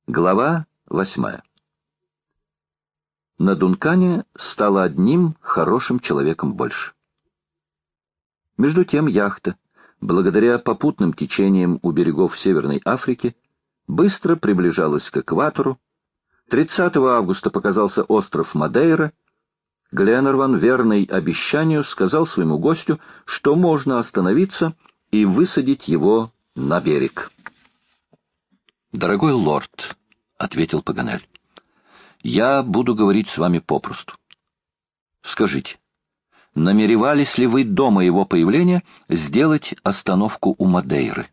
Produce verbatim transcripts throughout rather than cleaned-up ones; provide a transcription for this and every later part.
Глава восьмая. На Дункане стало одним хорошим человеком больше. Между тем яхта, благодаря попутным течениям у берегов Северной Африки, быстро приближалась к экватору. тридцатого августа показался остров Мадейра. Гленарван, верный обещанию, сказал своему гостю, что можно остановиться и высадить его на берег. «Дорогой лорд», — ответил Паганель, — «я буду говорить с вами попросту. Скажите, намеревались ли вы до моего появления сделать остановку у Мадейры?»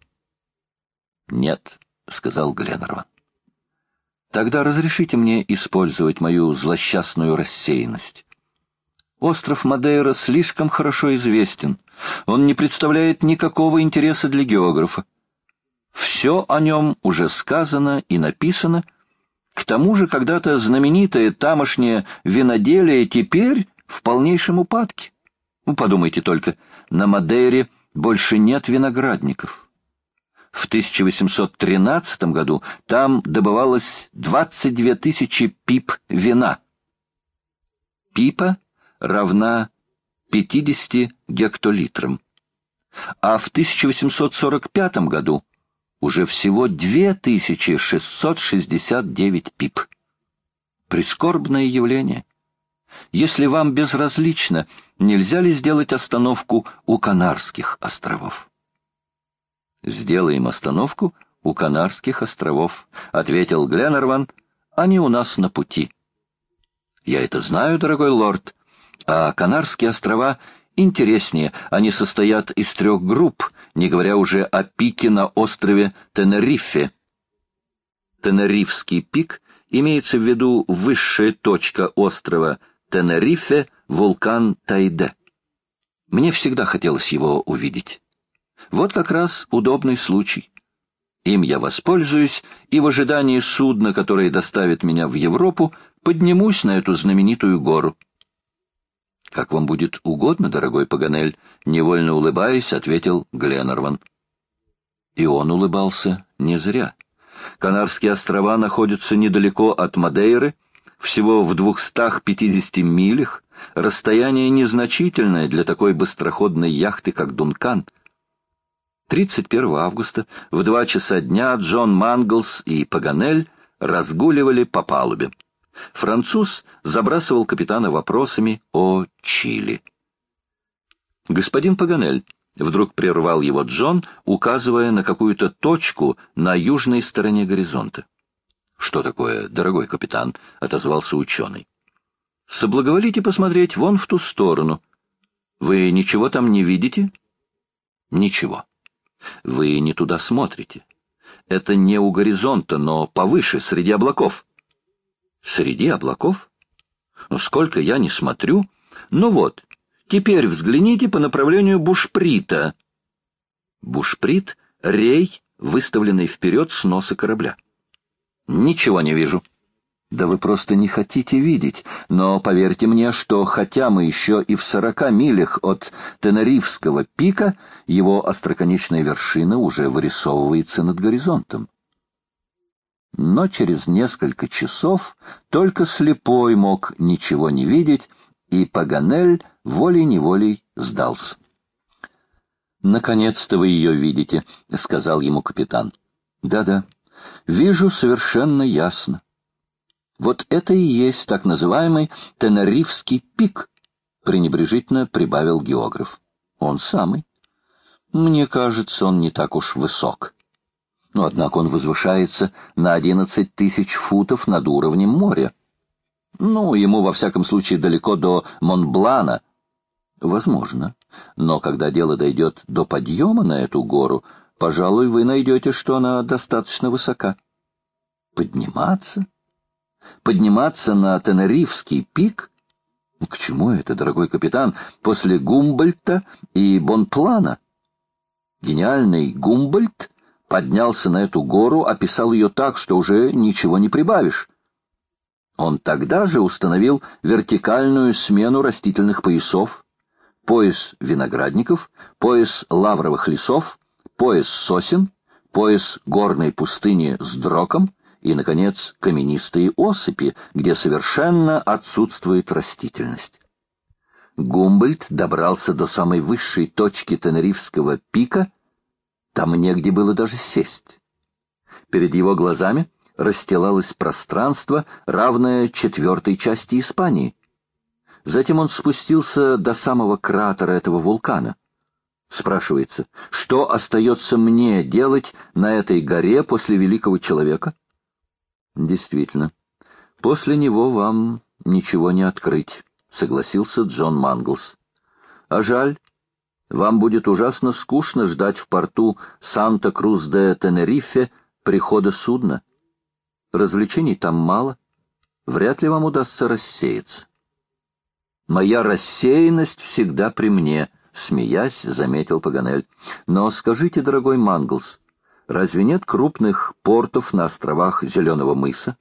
«Нет», — сказал Гленарван. «Тогда разрешите мне использовать мою злосчастную рассеянность. Остров Мадейра слишком хорошо известен. Он не представляет никакого интереса для географа. Все о нем уже сказано и написано. К тому же когда-то знаменитое тамошнее виноделие теперь в полнейшем упадке. Ну, подумайте только, на Мадейре больше нет виноградников. В тысяча восемьсот тринадцатом году там добывалось двадцать две тысячи пип вина. Пипа равна пятидесяти гектолитрам. А в тысяча восемьсот сорок пятом году уже всего две тысячи шестьсот шестьдесят девять пип. Прискорбное явление. Если вам безразлично, нельзя ли сделать остановку у Канарских островов? «Сделаем остановку у Канарских островов», — ответил Гленарван. «Они у нас на пути». «Я это знаю, дорогой лорд. А Канарские острова интереснее. Они состоят из трех групп, не говоря уже о пике на острове Тенерифе. Тенерифский пик имеется в виду высшая точка острова Тенерифе, вулкан Тайде. Мне всегда хотелось его увидеть. Вот как раз удобный случай. Им я воспользуюсь, и в ожидании судна, которое доставит меня в Европу, поднимусь на эту знаменитую гору. «Как вам будет угодно, дорогой Паганель», — невольно улыбаясь, ответил Гленарван. И он улыбался не зря. Канарские острова находятся недалеко от Мадейры, всего в двухстах пятидесяти милях, расстояние незначительное для такой быстроходной яхты, как Дункан. тридцать первого августа в два часа дня Джон Манглс и Паганель разгуливали по палубе. Француз забрасывал капитана вопросами о Чили. «Господин Паганель», — вдруг прервал его Джон, указывая на какую-то точку на южной стороне горизонта. «Что такое, дорогой капитан?» — отозвался ученый. «Соблаговолите посмотреть вон в ту сторону. Вы ничего там не видите?» «Ничего. Вы не туда смотрите. Это не у горизонта, но повыше, среди облаков». «Среди облаков? Ну, сколько я не смотрю. Ну вот, теперь взгляните по направлению бушприта». Бушприт — рей, выставленный вперед с носа корабля. «Ничего не вижу». «Да вы просто не хотите видеть. Но поверьте мне, что хотя мы еще и в сорока милях от Тенерифского пика, его остроконечная вершина уже вырисовывается над горизонтом». Но через несколько часов только слепой мог ничего не видеть, и Паганель волей-неволей сдался. «Наконец-то вы ее видите», — сказал ему капитан. «Да-да, вижу совершенно ясно. Вот это и есть так называемый Тенерифский пик», — пренебрежительно прибавил географ. «Он самый. Мне кажется, он не так уж высок. Но, однако, он возвышается на одиннадцать тысяч футов над уровнем моря. Ну, ему, во всяком случае, далеко до Монблана. Возможно. Но когда дело дойдет до подъема на эту гору, пожалуй, вы найдете, что она достаточно высока. Подниматься? Подниматься на Тенерифский пик? К чему это, дорогой капитан, после Гумбольдта и Бонплана? Гениальный Гумбольдт поднялся на эту гору, описал ее так, что уже ничего не прибавишь. Он тогда же установил вертикальную смену растительных поясов, пояс виноградников, пояс лавровых лесов, пояс сосен, пояс горной пустыни с дроком и, наконец, каменистые осыпи, где совершенно отсутствует растительность. Гумбольдт добрался до самой высшей точки Тенерифского пика, там негде было даже сесть. Перед его глазами расстилалось пространство, равное четвертой части Испании. Затем он спустился до самого кратера этого вулкана. Спрашивается, что остается мне делать на этой горе после великого человека? Действительно, после него вам ничего не открыть, согласился Джон Манглс. А жаль, вам будет ужасно скучно ждать в порту Санта-Крус-де-Тенерифе прихода судна. Развлечений там мало, вряд ли вам удастся рассеяться. Моя рассеянность всегда при мне, смеясь, заметил Паганель. Но скажите, дорогой Манглс, разве нет крупных портов на островах Зеленого мыса?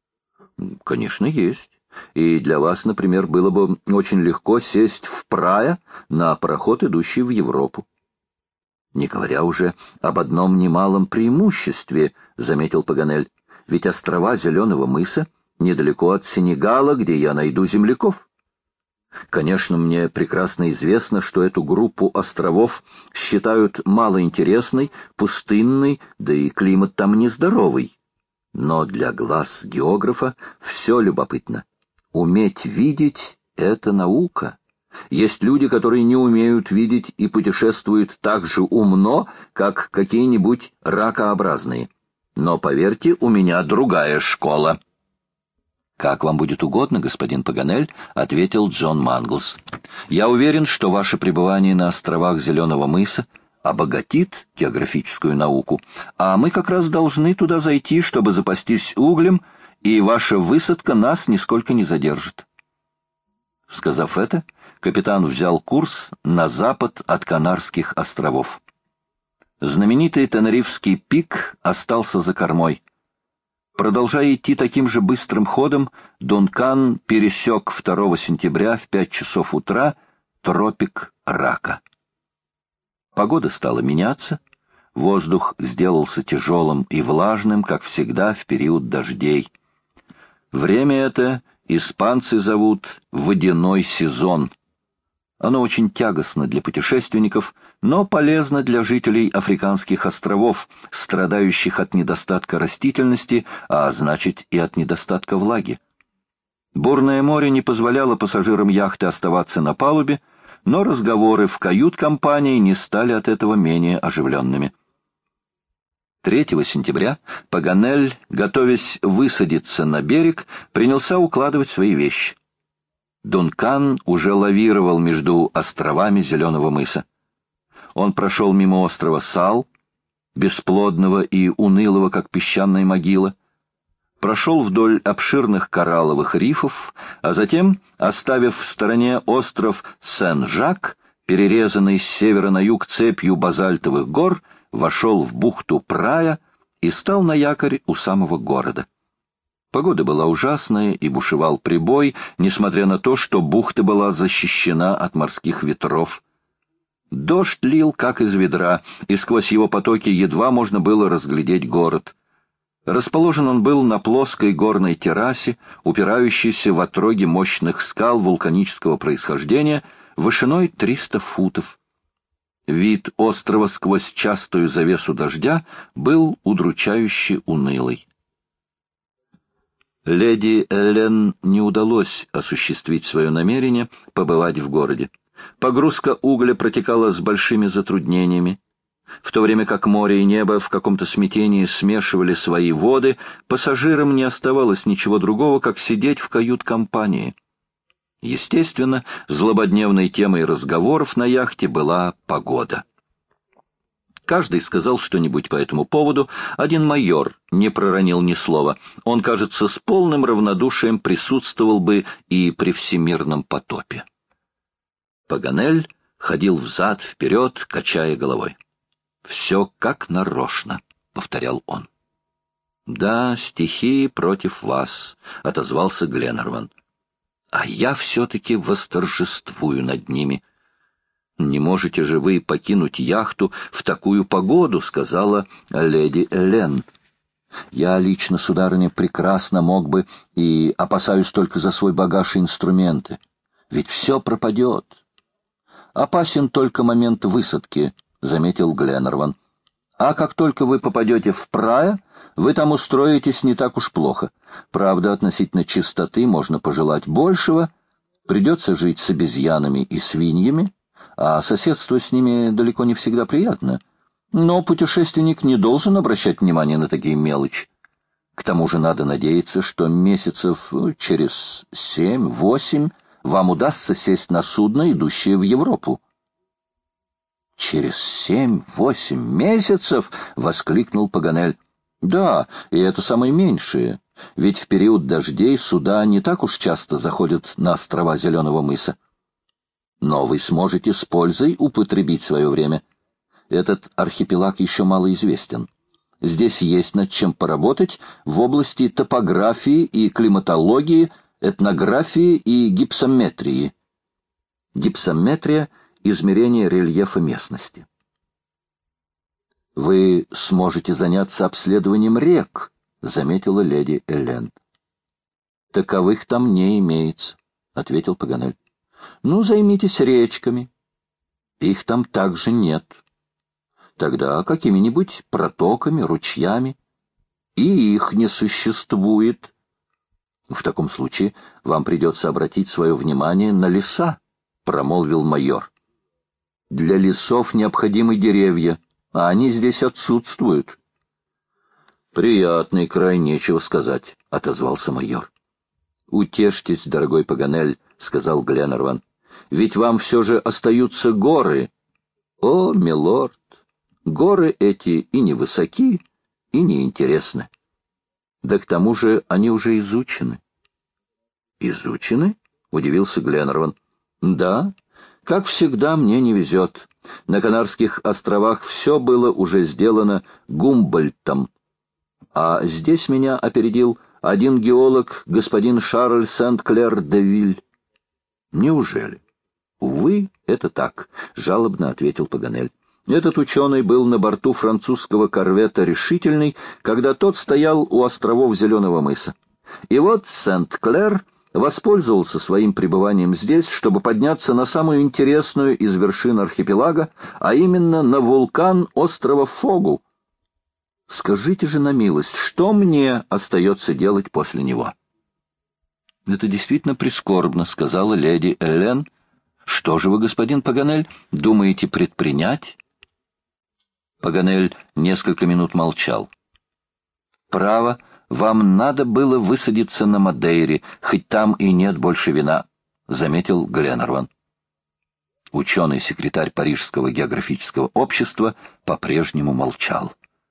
Конечно, есть. И для вас, например, было бы очень легко сесть в Прая на пароход, идущий в Европу. Не говоря уже об одном немалом преимуществе, заметил Паганель, ведь острова Зеленого мыса недалеко от Сенегала, где я найду земляков. Конечно, мне прекрасно известно, что эту группу островов считают малоинтересной, пустынной, да и климат там нездоровый. Но для глаз географа все любопытно. Уметь видеть — это наука. Есть люди, которые не умеют видеть и путешествуют так же умно, как какие-нибудь ракообразные. Но, поверьте, у меня другая школа. «Как вам будет угодно, господин Паганель», — ответил Джон Манглс. «Я уверен, что ваше пребывание на островах Зеленого мыса обогатит географическую науку, а мы как раз должны туда зайти, чтобы запастись углем, и ваша высадка нас нисколько не задержит». Сказав это, капитан взял курс на запад от Канарских островов. Знаменитый Тенерифский пик остался за кормой. Продолжая идти таким же быстрым ходом, Дункан пересек второго сентября в пять часов утра тропик Рака. Погода стала меняться, воздух сделался тяжелым и влажным, как всегда в период дождей. Время это испанцы зовут «водяной сезон». Оно очень тягостно для путешественников, но полезно для жителей африканских островов, страдающих от недостатка растительности, а значит и от недостатка влаги. Бурное море не позволяло пассажирам яхты оставаться на палубе, но разговоры в кают-компании не стали от этого менее оживленными. третьего сентября Паганель, готовясь высадиться на берег, принялся укладывать свои вещи. Дункан уже лавировал между островами Зеленого мыса. Он прошел мимо острова Сал, бесплодного и унылого, как песчаная могила, прошел вдоль обширных коралловых рифов, а затем, оставив в стороне остров Сен-Жак, перерезанный с севера на юг цепью базальтовых гор, вошел в бухту Прая и стал на якорь у самого города. Погода была ужасная, и бушевал прибой, несмотря на то, что бухта была защищена от морских ветров. Дождь лил, как из ведра, и сквозь его потоки едва можно было разглядеть город. Расположен он был на плоской горной террасе, упирающейся в отроги мощных скал вулканического происхождения, вышиной триста футов. Вид острова сквозь частую завесу дождя был удручающе унылый. Леди Эллен не удалось осуществить свое намерение побывать в городе. Погрузка угля протекала с большими затруднениями. В то время как море и небо в каком-то смятении смешивали свои воды, пассажирам не оставалось ничего другого, как сидеть в кают-компании. Естественно, злободневной темой разговоров на яхте была погода. Каждый сказал что-нибудь по этому поводу, один майор не проронил ни слова. Он, кажется, с полным равнодушием присутствовал бы и при всемирном потопе. Паганель ходил взад-вперед, качая головой. «Все как нарочно», — повторял он. «Да, стихии против вас», — отозвался Гленнерван. «А я все-таки восторжествую над ними». «Не можете же вы покинуть яхту в такую погоду», — сказала леди Элен. Я лично, сударыня, прекрасно мог бы и опасаюсь только за свой багаж и инструменты. Ведь все пропадет. Опасен только момент высадки, — заметил Гленнерван. А как только вы попадете в Прая, вы там устроитесь не так уж плохо. Правда, относительно чистоты можно пожелать большего. Придется жить с обезьянами и свиньями, а соседство с ними далеко не всегда приятно. Но путешественник не должен обращать внимание на такие мелочи. К тому же надо надеяться, что месяцев через семь-восемь вам удастся сесть на судно, идущее в Европу. «Через семь-восемь месяцев!» — воскликнул Паганель. «Да, и это самое меньшее, ведь в период дождей суда не так уж часто заходят на острова Зеленого мыса. Но вы сможете с пользой употребить свое время. Этот архипелаг еще мало известен. Здесь есть над чем поработать в области топографии и климатологии, этнографии и гипсометрии». Гипсометрия — измерение рельефа местности. «Вы сможете заняться обследованием рек», — заметила леди Эллен. «Таковых там не имеется», — ответил Паганель. «Ну, займитесь речками. Их там также нет. Тогда какими-нибудь протоками, ручьями. И их не существует. В таком случае вам придется обратить свое внимание на леса», — промолвил майор. «Для лесов необходимы деревья, а они здесь отсутствуют». «Приятный край, нечего сказать», — отозвался майор. «Утешьтесь, дорогой Паганель», — сказал Гленнерван, — «ведь вам все же остаются горы». «О, милорд, горы эти и невысоки, и неинтересны. Да к тому же они уже изучены». «Изучены?» — удивился Гленнерван. «Да. Как всегда, мне не везет. На Канарских островах все было уже сделано Гумбольдтом. А здесь меня опередил один геолог, господин Шарль Сент-Клер де Виль». «Неужели?» «Увы, это так», — жалобно ответил Паганель. «Этот ученый был на борту французского корвета «Решительный», когда тот стоял у островов Зеленого мыса. И вот Сент-Клер воспользовался своим пребыванием здесь, чтобы подняться на самую интересную из вершин архипелага, а именно на вулкан острова Фогу. Скажите же на милость, что мне остается делать после него?» «Это действительно прискорбно», — сказала леди Эллен. «Что же вы, господин Паганель, думаете предпринять?» Паганель несколько минут молчал. «Право, вам надо было высадиться на Мадейре, хоть там и нет больше вина», — заметил Гленнерван. Ученый-секретарь Парижского географического общества по-прежнему молчал.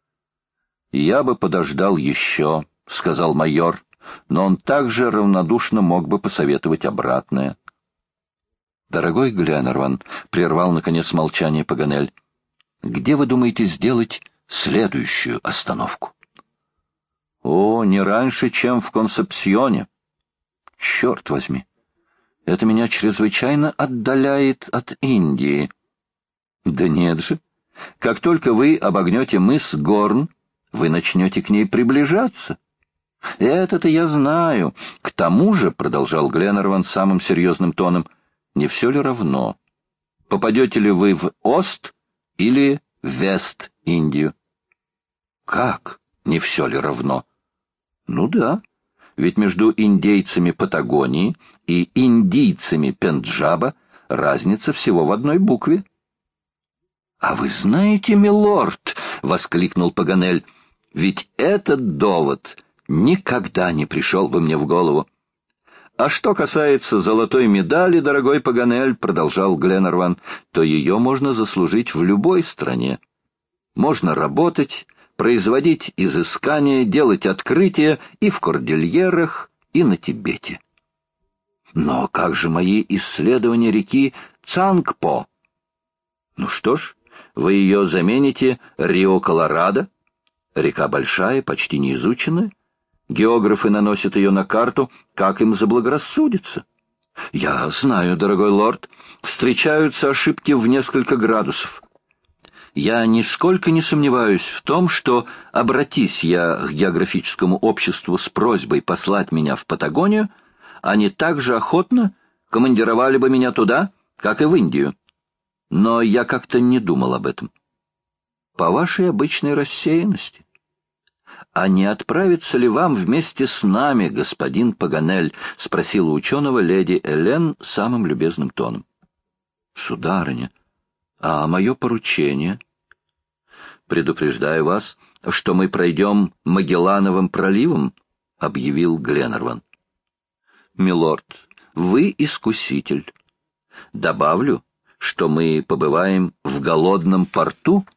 «Я бы подождал еще», — сказал майор, но он также равнодушно мог бы посоветовать обратное. «Дорогой Гленнерван», — прервал, наконец, молчание Паганель, — «где вы думаете сделать следующую остановку?» «О, не раньше, чем в Консепсьоне». «Черт возьми, это меня чрезвычайно отдаляет от Индии». «Да нет же, как только вы обогнете мыс Горн, вы начнете к ней приближаться». «Это-то я знаю. К тому же, — продолжал Гленнерван самым серьезным тоном, — не все ли равно, попадете ли вы в Ост или в Вест-Индию?» «Как? Не все ли равно?» «Ну да, ведь между индейцами Патагонии и индийцами Пенджаба разница всего в одной букве». «А вы знаете, милорд, — воскликнул Паганель, — ведь этот довод никогда не пришел бы мне в голову». «А что касается золотой медали, дорогой Паганель, — продолжал Гленнерван, — то ее можно заслужить в любой стране. Можно работать, производить изыскания, делать открытия и в Кордильерах, и на Тибете». «Но как же мои исследования реки Цангпо?» «Ну что ж, вы ее замените Рио-Колорадо. Река большая, почти не изученная. Географы наносят ее на карту, как им заблагорассудится. Я знаю, дорогой лорд, встречаются ошибки в несколько градусов. Я нисколько не сомневаюсь в том, что, обратись я к географическому обществу с просьбой послать меня в Патагонию, они так же охотно командировали бы меня туда, как и в Индию. Но я как-то не думал об этом. По вашей обычной рассеянности. «А не отправится ли вам вместе с нами, господин Паганель?» — спросила ученого леди Элен самым любезным тоном. «Сударыня, а мое поручение?» «Предупреждаю вас, что мы пройдем Магеллановым проливом», — объявил Гленнерван. «Милорд, вы искуситель. Добавлю, что мы побываем в голодном порту».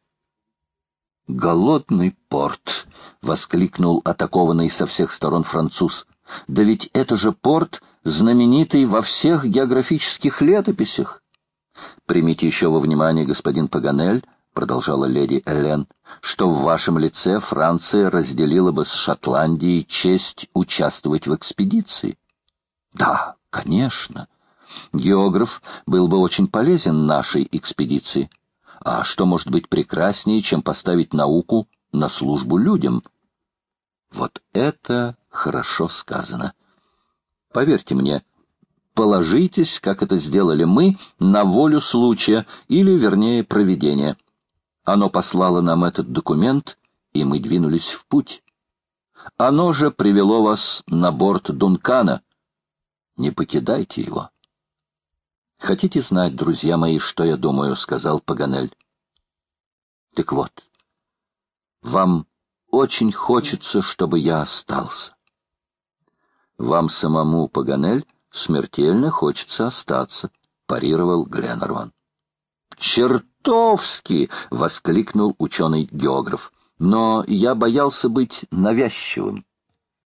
«Голодный порт!» — воскликнул атакованный со всех сторон француз. «Да ведь это же порт, знаменитый во всех географических летописях!» «Примите еще во внимание, господин Паганель, — продолжала леди Элен, — что в вашем лице Франция разделила бы с Шотландией честь участвовать в экспедиции». «Да, конечно. Географ был бы очень полезен нашей экспедиции. А что может быть прекраснее, чем поставить науку на службу людям?» Вот это хорошо сказано. Поверьте мне, положитесь, как это сделали мы, на волю случая, или, вернее, провидения. Оно послало нам этот документ, и мы двинулись в путь. Оно же привело вас на борт Дункана. Не покидайте его. «Хотите знать, друзья мои, что я думаю?» — сказал Паганель. «Так вот, вам очень хочется, чтобы я остался». «Вам самому, Паганель, смертельно хочется остаться», — парировал Гленнерван. «Чертовски!» — воскликнул ученый-географ. «Но я боялся быть навязчивым.